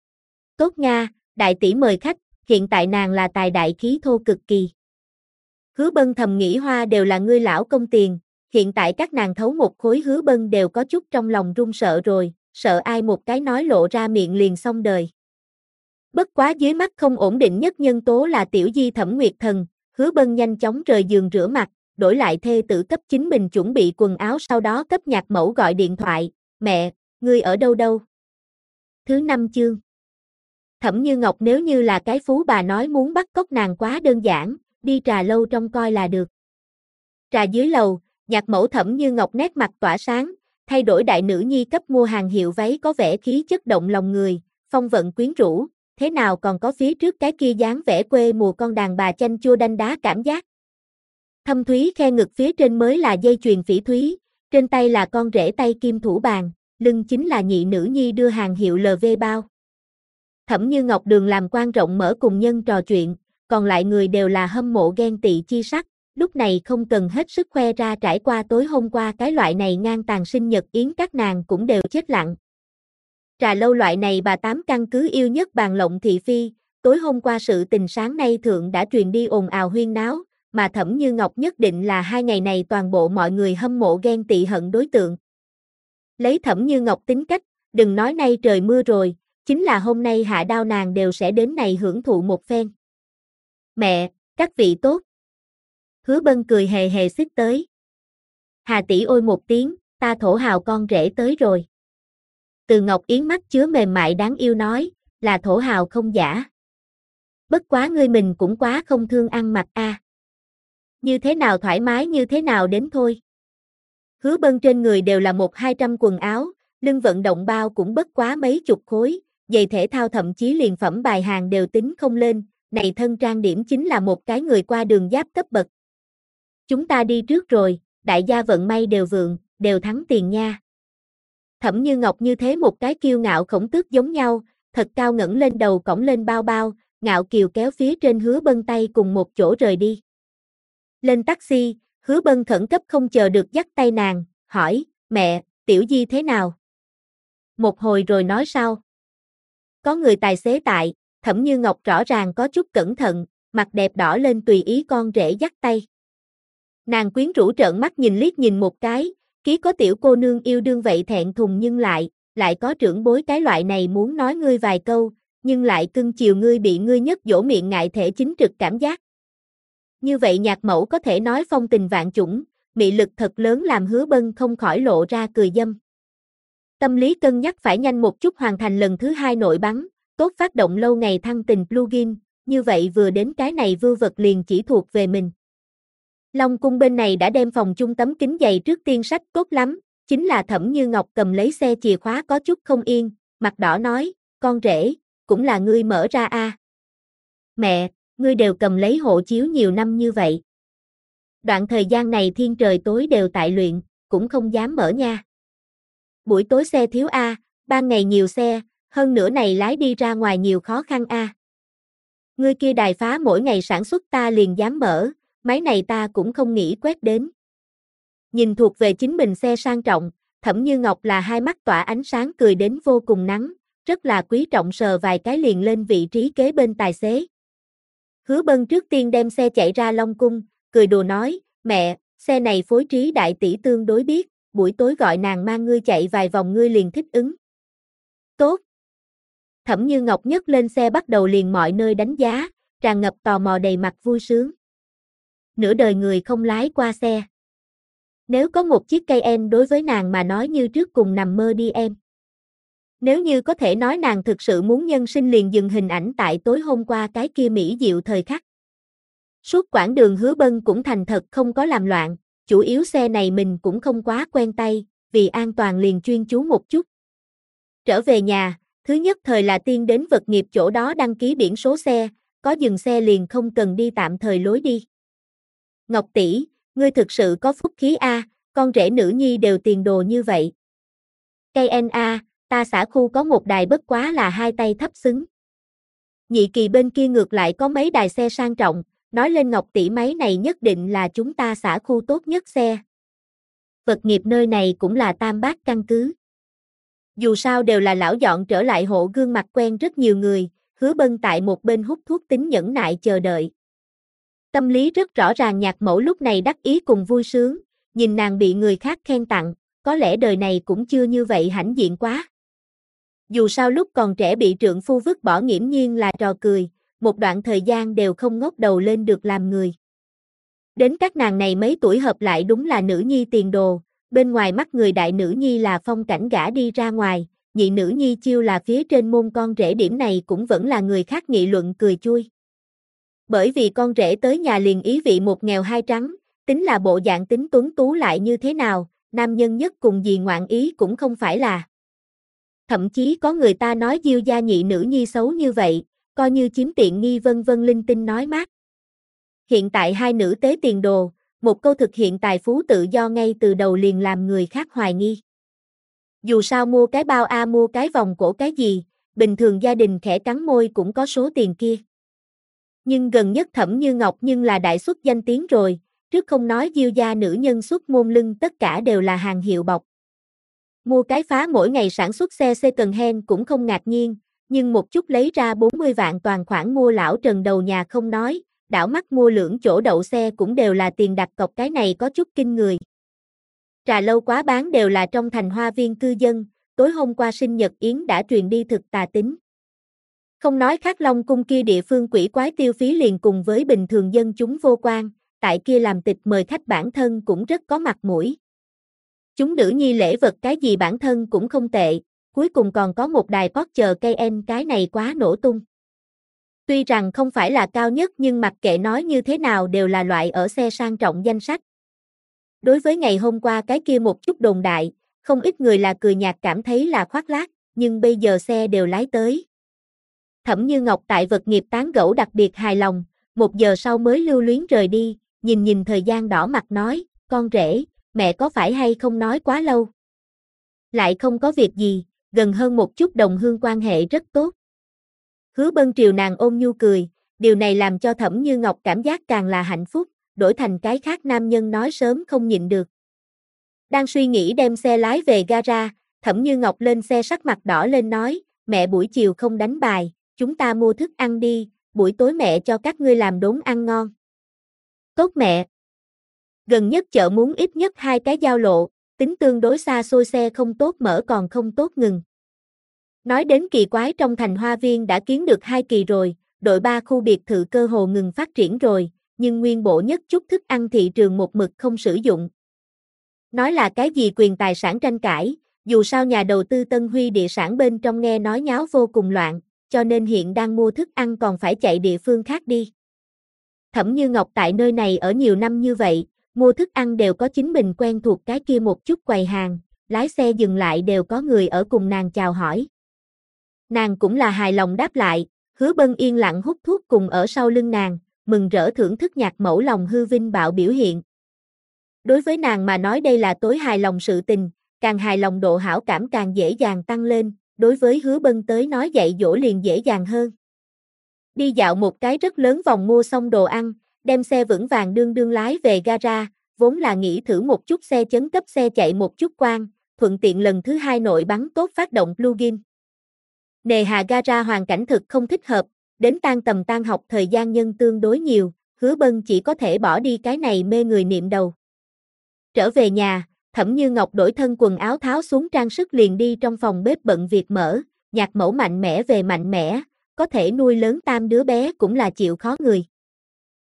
Tốt Nga, đại tỷ mời khách, hiện tại nàng là tài đại khí thô cực kỳ. Hứa Bân thầm nghĩ hoa đều là ngươi lão công tiền, hiện tại các nàng thấu một khối Hứa Bân đều có chút trong lòng run sợ rồi, sợ ai một cái nói lộ ra miệng liền xong đời. Bất quá dưới mắt không ổn định nhất nhân tố là Tiểu Di Thẩm Nguyệt Thần, Hứa Bân nhanh chóng rời giường rửa mặt, đổi lại thê tử cấp chính mình chuẩn bị quần áo sau đó cấp nhạc mẫu gọi điện thoại, mẹ, ngươi ở đâu đâu? Thứ 5 chương. Thẩm Như Ngọc nếu như là cái phú bà nói muốn bắt cóc nàng quá đơn giản, đi trà lâu trong coi là được. Trà dưới lầu, nhạc mẫu Thẩm Như Ngọc nét mặt tỏa sáng, thay đổi đại nữ nhi cấp mua hàng hiệu váy có vẻ khí chất động lòng người, phong vận quyến rũ, thế nào còn có phía trước cái kia dáng vẻ quê mùa con đàn bà chanh chua đanh đá cảm giác. Thâm thúy khe ngực phía trên mới là dây chuyền phỉ thúy, trên tay là con rể tay kim thủ bàn, lưng chính là nhị nữ nhi đưa hàng hiệu LV bao. Thẩm Như Ngọc đường làm quan rộng mở cùng nhân trò chuyện, còn lại người đều là hâm mộ ghen tị chi sắc, lúc này không cần hết sức khoe ra trải qua tối hôm qua cái loại này ngang tàn sinh nhật yến các nàng cũng đều chết lặng. Trà lâu loại này bà tám căn cứ yêu nhất bàn lộng thị phi, tối hôm qua sự tình sáng nay thượng đã truyền đi ồn ào huyên náo, mà Thẩm Như Ngọc nhất định là 2 ngày này toàn bộ mọi người hâm mộ ghen tị hận đối tượng. Lấy Thẩm Như Ngọc tính cách, đừng nói nay trời mưa rồi, chính là hôm nay hạ đao nàng đều sẽ đến này hưởng thụ một phen. Mẹ, các vị tốt. Hứa Bân cười hề hề xích tới. Hà tỷ ôi một tiếng, ta thổ hào con rể tới rồi. Từ Ngọc Yến mắt chứa mềm mại đáng yêu nói, là thổ hào không giả. Bất quá ngươi mình cũng quá không thương ăn mặc a. Như thế nào thoải mái như thế nào đến thôi. Hứa Bân trên người đều là 100-200 quần áo, lưng vận động bao cũng bất quá mấy chục khối, giày thể thao thậm chí liền phẩm bài hàng đều tính không lên, này thân trang điểm chính là một cái người qua đường giáp cấp bậc. Chúng ta đi trước rồi, đại gia vận may đều vượng, đều thắng tiền nha. Thẩm Như Ngọc như thế một cái kiêu ngạo khổng tước giống nhau, thật cao ngẩng lên đầu cõng lên bao bao, ngạo kiều kéo phía trên Hứa Bân tay cùng một chỗ rời đi. Lên taxi, Hứa Bân khẩn cấp không chờ được dắt tay nàng, hỏi, mẹ, Tiểu Di thế nào? Một hồi rồi nói sao? Có người tài xế tại, Thẩm Như Ngọc rõ ràng có chút cẩn thận, mặt đẹp đỏ lên tùy ý con rể dắt tay. Nàng quyến rũ trợn mắt nhìn liếc nhìn một cái, ký có tiểu cô nương yêu đương vậy thẹn thùng nhưng lại có trưởng bối cái loại này muốn nói ngươi vài câu, nhưng lại cưng chiều ngươi bị ngươi nhất dỗ miệng ngại thể chính trực cảm giác. Như vậy nhạc mẫu có thể nói phong tình vạn chủng, mị lực thật lớn làm Hứa Bân không khỏi lộ ra cười dâm. Tâm lý cân nhắc phải nhanh một chút hoàn thành lần thứ 2 nội bắn, tốt phát động lâu ngày thăng tình plugin, như vậy vừa đến cái này vưu vật liền chỉ thuộc về mình. Long cung bên này đã đem phòng chung tấm kính dày trước tiên sách tốt lắm, chính là Thẩm Như Ngọc cầm lấy xe chìa khóa có chút không yên, mặt đỏ nói, con rể, cũng là ngươi mở ra a. Mẹ, ngươi đều cầm lấy hộ chiếu nhiều năm như vậy. Đoạn thời gian này thiên trời tối đều tại luyện, cũng không dám mở nha. Buổi tối xe thiếu a, ban ngày nhiều xe, hơn nữa này lái đi ra ngoài nhiều khó khăn a. Ngươi kia đài phá mỗi ngày sản xuất ta liền dám mở, máy này ta cũng không nghĩ quét đến. Nhìn thuộc về chính mình xe sang trọng, Thẩm Như Ngọc là hai mắt tỏa ánh sáng cười đến vô cùng nắng, rất là quý trọng sờ vài cái liền lên vị trí kế bên tài xế. Hứa Bân trước tiên đem xe chạy ra Long Cung, cười đùa nói, mẹ, xe này phối trí đại tỷ tương đối biết, buổi tối gọi nàng mang ngươi chạy vài vòng ngươi liền thích ứng. Tốt. Thẩm Như Ngọc nhấc lên xe bắt đầu liền mọi nơi đánh giá, tràn ngập tò mò đầy mặt vui sướng. Nửa đời người không lái qua xe. Nếu có một chiếc Cayenne đối với nàng mà nói như trước cùng nằm mơ đi em. Nếu như có thể nói nàng thực sự muốn nhân sinh liền dừng hình ảnh tại tối hôm qua cái kia mỹ diệu thời khắc. Suốt quãng đường Hứa Bân cũng thành thật không có làm loạn, chủ yếu xe này mình cũng không quá quen tay, vì an toàn liền chuyên chú một chút. Trở về nhà, thứ nhất thời là tiên đến vật nghiệp chỗ đó đăng ký biển số xe, có dừng xe liền không cần đi tạm thời lối đi. Ngọc tỷ, ngươi thực sự có phúc khí a, con rể nữ nhi đều tiền đồ như vậy. Cayenne a, ta xã khu có một đài bất quá là hai tay thấp xứng. Nhị Kỳ bên kia ngược lại có mấy đài xe sang trọng, nói lên Ngọc tỷ máy này nhất định là chúng ta xã khu tốt nhất xe. Vật nghiệp nơi này cũng là tam bát căn cứ. Dù sao đều là lão dọn trở lại hộ gương mặt quen rất nhiều người, Hứa Bân tại một bên hút thuốc tính nhẫn nại chờ đợi. Tâm lý rất rõ ràng nhạc mẫu lúc này đắc ý cùng vui sướng, nhìn nàng bị người khác khen tặng, có lẽ đời này cũng chưa như vậy hãnh diện quá. Dù sao lúc còn trẻ bị trượng phu vứt bỏ nghiễm nhiên là trò cười, một đoạn thời gian đều không ngóc đầu lên được làm người. Đến các nàng này mấy tuổi hợp lại đúng là nữ nhi tiền đồ, bên ngoài mắt người đại nữ nhi là phong cảnh gả đi ra ngoài, nhị nữ nhi chiêu là phía trên môn con rể điểm này cũng vẫn là người khác nghị luận cười chui. Bởi vì con rể tới nhà liền ý vị một nghèo hai trắng, tính là bộ dạng tính tuấn tú lại như thế nào, nam nhân nhất cùng gì ngoạn ý cũng không phải là. Thậm chí có người ta nói Diêu gia nhị nữ nhi xấu như vậy, coi như chiếm tiện nghi vân vân linh tinh nói mát. Hiện tại hai nữ tế tiền đồ, một câu thực hiện tài phú tự do ngay từ đầu liền làm người khác hoài nghi. Dù sao mua cái bao a mua cái vòng cổ cái gì, bình thường gia đình khẽ cắn môi cũng có số tiền kia. Nhưng gần nhất Thẩm Như Ngọc nhưng là đại xuất danh tiếng rồi, trước không nói Diêu gia nữ nhân xuất môn lưng tất cả đều là hàng hiệu bọc. Mua cái phá mỗi ngày sản xuất xe second hand cũng không ngạc nhiên, nhưng một chút lấy ra 40 vạn toàn khoản mua lão Trần đầu nhà không nói, đảo mắt mua lưỡng chỗ đậu xe cũng đều là tiền đặt cọc cái này có chút kinh người. Trà lâu quá bán đều là trong thành hoa viên cư dân, tối hôm qua sinh nhật yến đã truyền đi thực tà tính. Không nói khác Long cung kia địa phương quỷ quái tiêu phí liền cùng với bình thường dân chúng vô quan, tại kia làm tịch mời khách bản thân cũng rất có mặt mũi. Chúng nữ nhi lễ vật cái gì bản thân cũng không tệ, cuối cùng còn có một đài Porsche Cayenne cái này quá nổ tung. Tuy rằng không phải là cao nhất nhưng mặc kệ nói như thế nào đều là loại ở xe sang trọng danh sách. Đối với ngày hôm qua cái kia một chút đồn đại, không ít người là cười nhạt cảm thấy là khoác lác, nhưng bây giờ xe đều lái tới. Thẩm Như Ngọc tại vật nghiệp tán gẫu đặc biệt hài lòng, 1 giờ sau mới lưu luyến rời đi, nhìn thời gian đỏ mặt nói, con rể, mẹ có phải hay không nói quá lâu? Lại không có việc gì, gần hơn một chút đồng hương quan hệ rất tốt. Hứa Bân triều nàng ôn nhu cười, điều này làm cho Thẩm Như Ngọc cảm giác càng là hạnh phúc, đổi thành cái khác nam nhân nói sớm không nhịn được. Đang suy nghĩ đem xe lái về gara, Thẩm Như Ngọc lên xe sắc mặt đỏ lên nói, mẹ buổi chiều không đánh bài, chúng ta mua thức ăn đi, buổi tối mẹ cho các ngươi làm đốn ăn ngon. Tốt mẹ. Gần nhất chợ muốn ít nhất 2 cái giao lộ, tính tương đối xa xôi xe không tốt mở còn không tốt ngừng. Nói đến kỳ quái trong thành Hoa Viên đã kiến được 2 kỳ rồi, đội 3 khu biệt thự cơ hồ ngừng phát triển rồi, nhưng nguyên bộ nhất chút thức ăn thị trường một mực không sử dụng. Nói là cái gì quyền tài sản tranh cãi, dù sao nhà đầu tư Tân Huy địa sản bên trong nghe nói nháo vô cùng loạn, cho nên hiện đang mua thức ăn còn phải chạy địa phương khác đi. Thẩm Như Ngọc tại nơi này ở nhiều năm như vậy, mua thức ăn đều có chính mình quen thuộc cái kia một chút quầy hàng, lái xe dừng lại đều có người ở cùng nàng chào hỏi. Nàng cũng là hài lòng đáp lại, Hứa Bân yên lặng hút thuốc cùng ở sau lưng nàng, mừng rỡ thưởng thức nhạc mẫu lòng hư vinh bạo biểu hiện. Đối với nàng mà nói đây là tối hài lòng sự tình, càng hài lòng độ hảo cảm càng dễ dàng tăng lên, đối với Hứa Bân tới nói dạy dỗ liền dễ dàng hơn. Đi dạo một cái rất lớn vòng mua xong đồ ăn, đem xe vững vàng đương lái về gara, vốn là nghĩ thử một chút xe chấn cấp xe chạy một chút quang, thuận tiện lần thứ 2 nội bắn tốt phát động plug-in. Nề hà gara hoàn cảnh thực không thích hợp, đến tan học thời gian nhân tương đối nhiều, Hứa Bân chỉ có thể bỏ đi cái này mê người niệm đầu. Trở về nhà, Thẩm Như Ngọc đổi thân quần áo tháo xuống trang sức liền đi trong phòng bếp bận việc mở, nhạc mẫu mạnh mẽ về mạnh mẽ, có thể nuôi lớn 3 đứa bé cũng là chịu khó người.